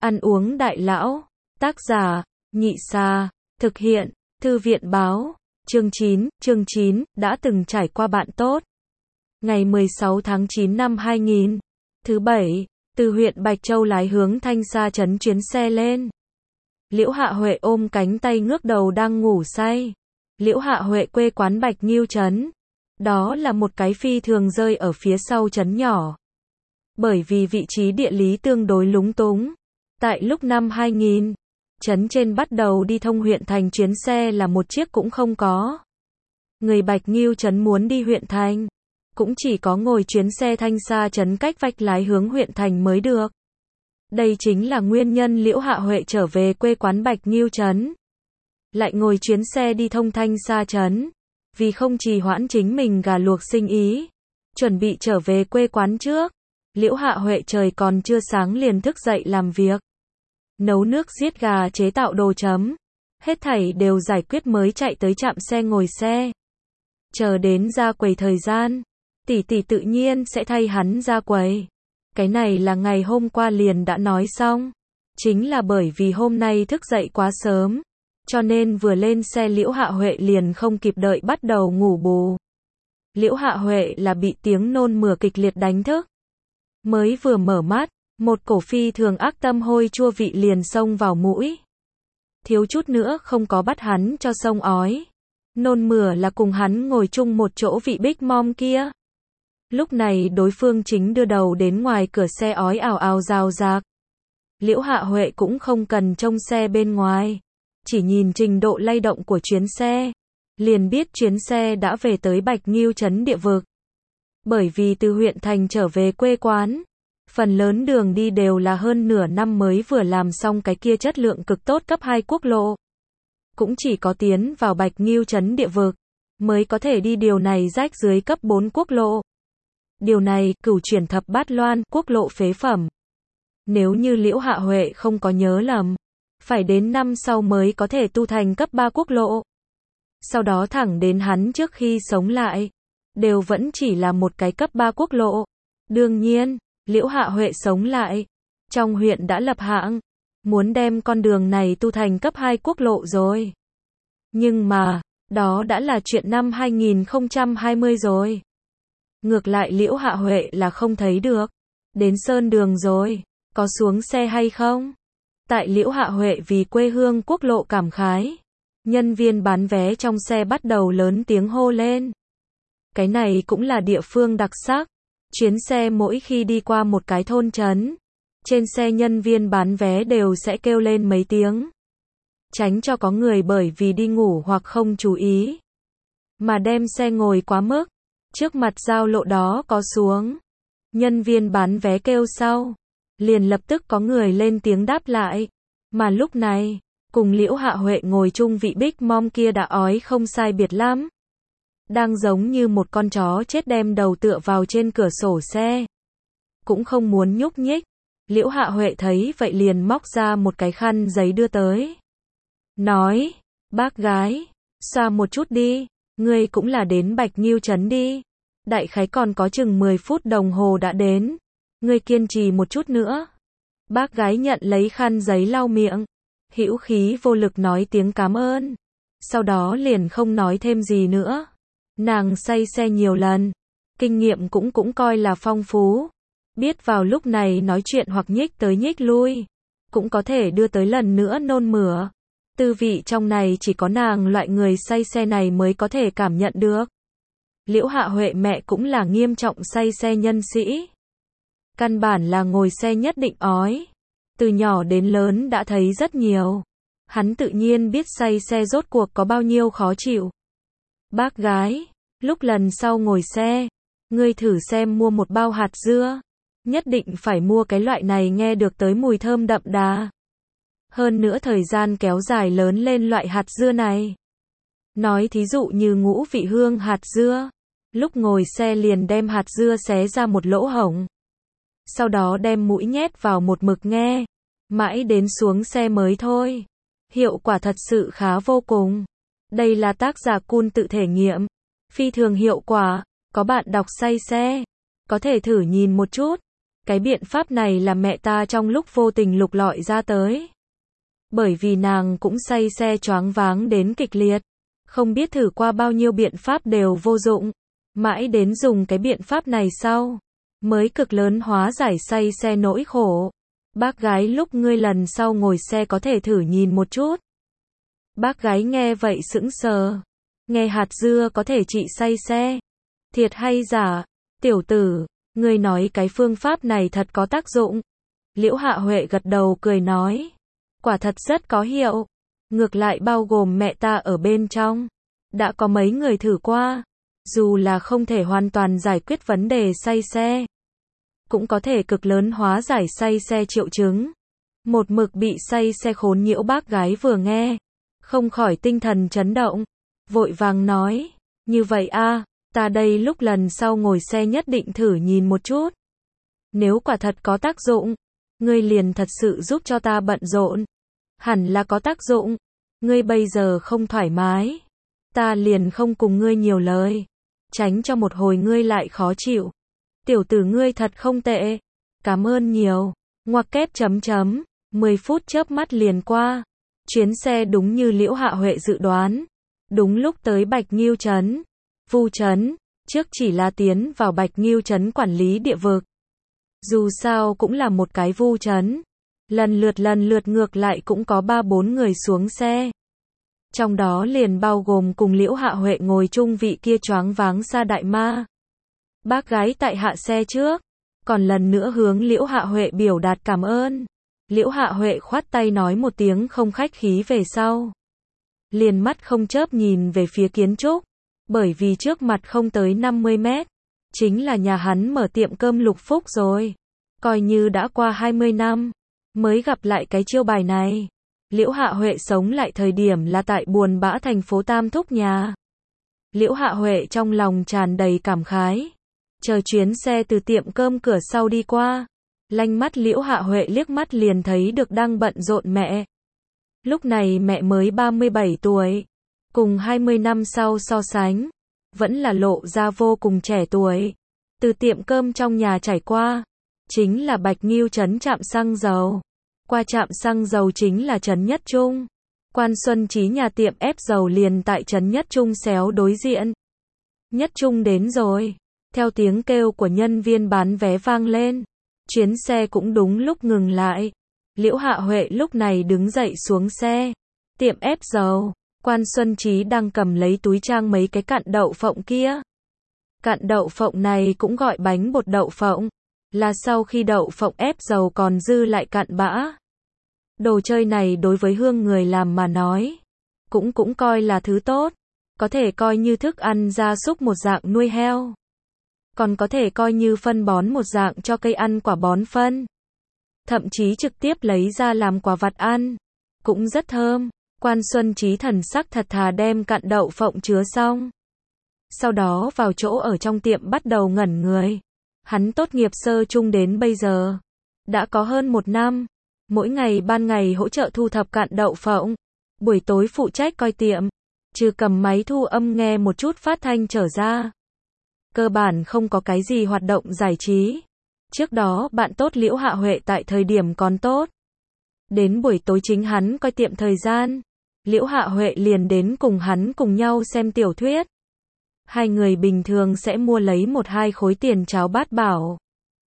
Ăn uống đại lão. Tác giả, Nhị Sa. Thực hiện, Thư viện báo. Chương 9, đã từng trải qua bạn tốt. Ngày 16 tháng 9 năm 2000. Thứ Bảy, từ huyện Bạch Châu lái hướng Thanh Sa trấn chuyến xe lên. Liễu Hạ Huệ ôm cánh tay ngước đầu đang ngủ say. Liễu Hạ Huệ quê quán Bạch Nghiêu trấn. Đó là một cái phi thường rơi ở phía sau trấn nhỏ. Bởi vì vị trí địa lý tương đối lúng túng. Tại lúc năm 2000, trấn trên bắt đầu đi thông huyện thành chuyến xe là một chiếc cũng không có. Người Bạch Nghiêu trấn muốn đi huyện thành, cũng chỉ có ngồi chuyến xe Thanh Sa trấn cách vách lái hướng huyện thành mới được. Đây chính là nguyên nhân Liễu Hạ Huệ trở về quê quán Bạch Nghiêu trấn, lại ngồi chuyến xe đi thông Thanh Sa trấn, vì không trì hoãn chính mình gà luộc sinh ý, chuẩn bị trở về quê quán trước. Liễu Hạ Huệ trời còn chưa sáng liền thức dậy làm việc, nấu nước giết gà, chế tạo đồ chấm, hết thảy đều giải quyết mới chạy tới trạm xe ngồi xe. Chờ đến ra quầy thời gian, tỷ tỷ tự nhiên sẽ thay hắn ra quầy. Cái này là ngày hôm qua liền đã nói xong, chính là bởi vì hôm nay thức dậy quá sớm, cho nên vừa lên xe Liễu Hạ Huệ liền không kịp đợi bắt đầu ngủ bù. Liễu Hạ Huệ là bị tiếng nôn mửa kịch liệt đánh thức. Mới vừa mở mắt, một cổ phi thường ác tâm hôi chua vị liền xông vào mũi. Thiếu chút nữa không có bắt hắn cho xông ói. Nôn mửa là cùng hắn ngồi chung một chỗ vị Big Mom kia. Lúc này đối phương chính đưa đầu đến ngoài cửa xe ói ào ào rào rạc. Liễu Hạ Huệ cũng không cần trông xe bên ngoài, chỉ nhìn trình độ lay động của chuyến xe, liền biết chuyến xe đã về tới Bạch Nghiêu trấn địa vực. Bởi vì từ huyện thành trở về quê quán, phần lớn đường đi đều là hơn nửa năm mới vừa làm xong cái kia chất lượng cực tốt cấp 2 quốc lộ. Cũng chỉ có tiến vào Bạch Nghiêu trấn địa vực, mới có thể đi điều này rách dưới cấp 4 quốc lộ. Điều này, Cửu Chuyển Thập Bát Loan, quốc lộ phế phẩm. Nếu như Liễu Hạ Huệ không có nhớ lầm, phải đến năm sau mới có thể tu thành cấp 3 quốc lộ. Sau đó thẳng đến hắn trước khi sống lại, đều vẫn chỉ là một cái cấp 3 quốc lộ. Đương nhiên, Liễu Hạ Huệ sống lại, trong huyện đã lập hạng, muốn đem con đường này tu thành cấp 2 quốc lộ rồi. Nhưng mà, đó đã là chuyện năm 2020 rồi. Ngược lại Liễu Hạ Huệ là không thấy được. Đến Sơn Đường rồi, có xuống xe hay không? Tại Liễu Hạ Huệ vì quê hương quốc lộ cảm khái, nhân viên bán vé trong xe bắt đầu lớn tiếng hô lên. Cái này cũng là địa phương đặc sắc. Chuyến xe mỗi khi đi qua một cái thôn trấn, trên xe nhân viên bán vé đều sẽ kêu lên mấy tiếng, tránh cho có người bởi vì đi ngủ hoặc không chú ý mà đem xe ngồi quá mức. Trước mặt giao lộ đó có xuống, nhân viên bán vé kêu sau, liền lập tức có người lên tiếng đáp lại. Mà lúc này, cùng Liễu Hạ Huệ ngồi chung vị Big Mom kia đã ói không sai biệt lắm, đang giống như một con chó chết đem đầu tựa vào trên cửa sổ xe, cũng không muốn nhúc nhích. Liễu Hạ Huệ thấy vậy liền móc ra một cái khăn giấy đưa tới, nói, bác gái, xoa một chút đi, ngươi cũng là đến Bạch Nghiêu trấn đi, đại khái còn có chừng 10 phút đồng hồ đã đến, ngươi kiên trì một chút nữa. Bác gái nhận lấy khăn giấy lau miệng, hữu khí vô lực nói tiếng cảm ơn, sau đó liền không nói thêm gì nữa. Nàng say xe nhiều lần, kinh nghiệm cũng coi là phong phú, biết vào lúc này nói chuyện hoặc nhích tới nhích lui, cũng có thể đưa tới lần nữa nôn mửa. Tư vị trong này chỉ có nàng loại người say xe này mới có thể cảm nhận được. Liễu Hạ Huệ mẹ cũng là nghiêm trọng say xe nhân sĩ. Căn bản là ngồi xe nhất định ói. Từ nhỏ đến lớn đã thấy rất nhiều. Hắn tự nhiên biết say xe rốt cuộc có bao nhiêu khó chịu. Bác gái, lúc lần sau ngồi xe, ngươi thử xem mua một bao hạt dưa. Nhất định phải mua cái loại này nghe được tới mùi thơm đậm đà. Hơn nữa thời gian kéo dài lớn lên loại hạt dưa này. Nói thí dụ như ngũ vị hương hạt dưa. Lúc ngồi xe liền đem hạt dưa xé ra một lỗ hổng. Sau đó đem mũi nhét vào một mực nghe. Mãi đến xuống xe mới thôi. Hiệu quả thật sự khá vô cùng. Đây là tác giả Kun tự thể nghiệm. Phi thường hiệu quả. Có bạn đọc say xe, có thể thử nhìn một chút. Cái biện pháp này là mẹ ta trong lúc vô tình lục lọi ra tới. Bởi vì nàng cũng say xe choáng váng đến kịch liệt. Không biết thử qua bao nhiêu biện pháp đều vô dụng. Mãi đến dùng cái biện pháp này sau. Mới cực lớn hóa giải say xe nỗi khổ. Bác gái lúc ngươi lần sau ngồi xe có thể thử nhìn một chút. Bác gái nghe vậy sững sờ. Nghe hạt dưa có thể trị say xe. Thiệt hay giả? Tiểu tử, ngươi nói cái phương pháp này thật có tác dụng. Liễu Hạ Huệ gật đầu cười nói. Quả thật rất có hiệu. Ngược lại bao gồm mẹ ta ở bên trong. Đã có mấy người thử qua. Dù là không thể hoàn toàn giải quyết vấn đề say xe. Cũng có thể cực lớn hóa giải say xe triệu chứng. Một mực bị say xe khốn nhiễu bác gái vừa nghe. Không khỏi tinh thần chấn động. Vội vàng nói. Như vậy a, ta đây lúc lần sau ngồi xe nhất định thử nhìn một chút. Nếu quả thật có tác dụng. Ngươi liền thật sự giúp cho ta bận rộn. Hẳn là có tác dụng. Ngươi bây giờ không thoải mái. Ta liền không cùng ngươi nhiều lời. Tránh cho một hồi ngươi lại khó chịu. Tiểu tử ngươi thật không tệ. Cảm ơn nhiều. Ngoặc kép chấm chấm. 10 phút chớp mắt liền qua. Chuyến xe đúng như Liễu Hạ Huệ dự đoán. Đúng lúc tới Bạch Nghiêu Trấn. Vu Trấn. Trước chỉ là tiến vào Bạch Nghiêu Trấn quản lý địa vực. Dù sao cũng là một cái vu trấn. Lần lượt ngược lại cũng có 3-4 người xuống xe. Trong đó liền bao gồm cùng Liễu Hạ Huệ ngồi chung vị kia choáng váng Sa Đại Ma. Bác gái tại hạ xe trước. Còn lần nữa hướng Liễu Hạ Huệ biểu đạt cảm ơn. Liễu Hạ Huệ khoát tay nói một tiếng không khách khí về sau. Liền mắt không chớp nhìn về phía kiến trúc. Bởi vì trước mặt không tới 50 mét. Chính là nhà hắn mở tiệm cơm Lục Phúc rồi. Coi như đã qua 20 năm. Mới gặp lại cái chiêu bài này. Liễu Hạ Huệ sống lại thời điểm là tại buồn bã thành phố Tam Thúc nhà. Liễu Hạ Huệ trong lòng tràn đầy cảm khái. Chờ chuyến xe từ tiệm cơm cửa sau đi qua. Lanh mắt Liễu Hạ Huệ liếc mắt liền thấy được đang bận rộn mẹ. Lúc này mẹ mới 37 tuổi. Cùng 20 năm sau so sánh. Vẫn là lộ ra vô cùng trẻ tuổi. Từ tiệm cơm trong nhà trải qua. Chính là Bạch Nghiêu Trấn trạm xăng dầu. Qua trạm xăng dầu chính là Trấn Nhất Trung. Quan Xuân Trí nhà tiệm ép dầu liền tại Trấn Nhất Trung xéo đối diện. Nhất Trung đến rồi. Theo tiếng kêu của nhân viên bán vé vang lên. Chuyến xe cũng đúng lúc ngừng lại. Liễu Hạ Huệ lúc này đứng dậy xuống xe. Tiệm ép dầu. Quan Xuân Trí đang cầm lấy túi trang mấy cái cặn đậu phộng kia. Cặn đậu phộng này cũng gọi bánh bột đậu phộng. Là sau khi đậu phộng ép dầu còn dư lại cặn bã. Đồ chơi này đối với hương người làm mà nói. Cũng coi là thứ tốt. Có thể coi như thức ăn gia súc một dạng nuôi heo. Còn có thể coi như phân bón một dạng cho cây ăn quả bón phân. Thậm chí trực tiếp lấy ra làm quả vặt ăn. Cũng rất thơm. Quan Xuân Trí thần sắc thật thà đem cặn đậu phộng chứa xong. Sau đó vào chỗ ở trong tiệm bắt đầu ngẩn người. Hắn tốt nghiệp sơ trung đến bây giờ. Đã có hơn 1 năm. Mỗi ngày ban ngày hỗ trợ thu thập cặn đậu phộng. Buổi tối phụ trách coi tiệm. Trừ cầm máy thu âm nghe một chút phát thanh trở ra. Cơ bản không có cái gì hoạt động giải trí. Trước đó bạn tốt Liễu Hạ Huệ tại thời điểm còn tốt. Đến buổi tối chính hắn coi tiệm thời gian. Liễu Hạ Huệ liền đến cùng hắn cùng nhau xem tiểu thuyết. Hai người bình thường sẽ mua lấy 1-2 khối tiền cháo bát bảo.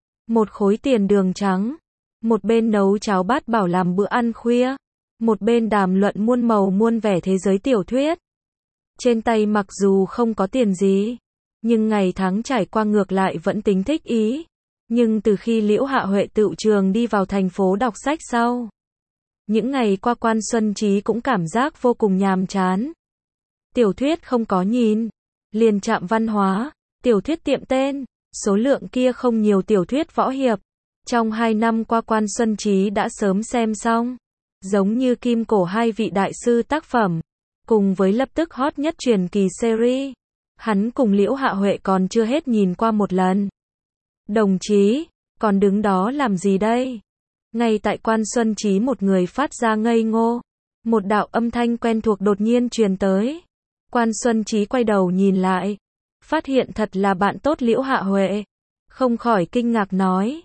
1 khối tiền đường trắng. Một bên nấu cháo bát bảo làm bữa ăn khuya. Một bên đàm luận muôn màu muôn vẻ thế giới tiểu thuyết. Trên tay mặc dù không có tiền gì. Nhưng ngày tháng trải qua ngược lại vẫn tính thích ý. Nhưng từ khi Liễu Hạ Huệ tựu trường đi vào thành phố đọc sách sau. Những ngày qua Quan Xuân Trí cũng cảm giác vô cùng nhàm chán. Tiểu thuyết không có nhìn. Liền Trạm Văn Hóa. Tiểu thuyết tiệm tên. Số lượng kia không nhiều tiểu thuyết võ hiệp. Trong 2 năm qua Quan Xuân Trí đã sớm xem xong. Giống như Kim Cổ 2 vị đại sư tác phẩm. Cùng với lập tức hot nhất truyền kỳ series. Hắn cùng Liễu Hạ Huệ còn chưa hết nhìn qua một lần. Đồng chí, còn đứng đó làm gì đây? Ngay tại Quan Xuân Trí một người phát ra ngây ngô. Một đạo âm thanh quen thuộc đột nhiên truyền tới. Quan Xuân Trí quay đầu nhìn lại. Phát hiện thật là bạn tốt Liễu Hạ Huệ. Không khỏi kinh ngạc nói.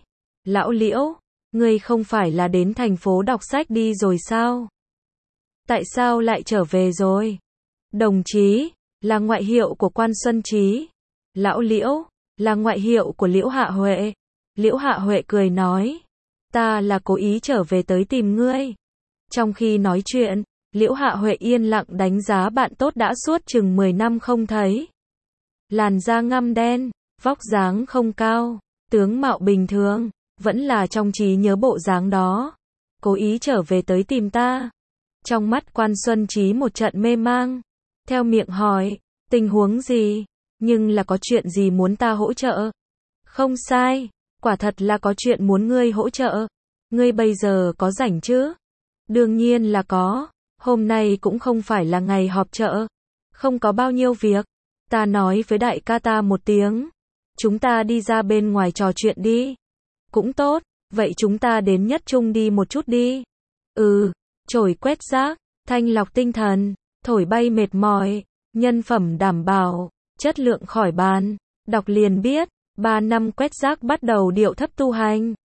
Lão Liễu, ngươi không phải là đến thành phố đọc sách đi rồi sao? Tại sao lại trở về rồi? Đồng chí, là ngoại hiệu của Quan Xuân Trí. Lão Liễu, là ngoại hiệu của Liễu Hạ Huệ. Liễu Hạ Huệ cười nói, ta là cố ý trở về tới tìm ngươi. Trong khi nói chuyện, Liễu Hạ Huệ yên lặng đánh giá bạn tốt đã suốt chừng 10 năm không thấy. Làn da ngăm đen, vóc dáng không cao, tướng mạo bình thường, vẫn là trong trí nhớ bộ dáng đó. Cố ý trở về tới tìm ta. Trong mắt Quan Xuân Trí một trận mê mang. Theo miệng hỏi, tình huống gì? Nhưng là có chuyện gì muốn ta hỗ trợ? Không sai, quả thật là có chuyện muốn ngươi hỗ trợ. Ngươi bây giờ có rảnh chứ? Đương nhiên là có. Hôm nay cũng không phải là ngày họp chợ. Không có bao nhiêu việc. Ta nói với đại ca ta một tiếng. Chúng ta đi ra bên ngoài trò chuyện đi. Cũng tốt, vậy chúng ta đến Nhất Trung đi một chút đi. Chổi quét rác, thanh lọc tinh thần, thổi bay mệt mỏi, nhân phẩm đảm bảo, chất lượng khỏi bàn. Đọc liền biết, 3 năm quét rác bắt đầu điệu thấp tu hành.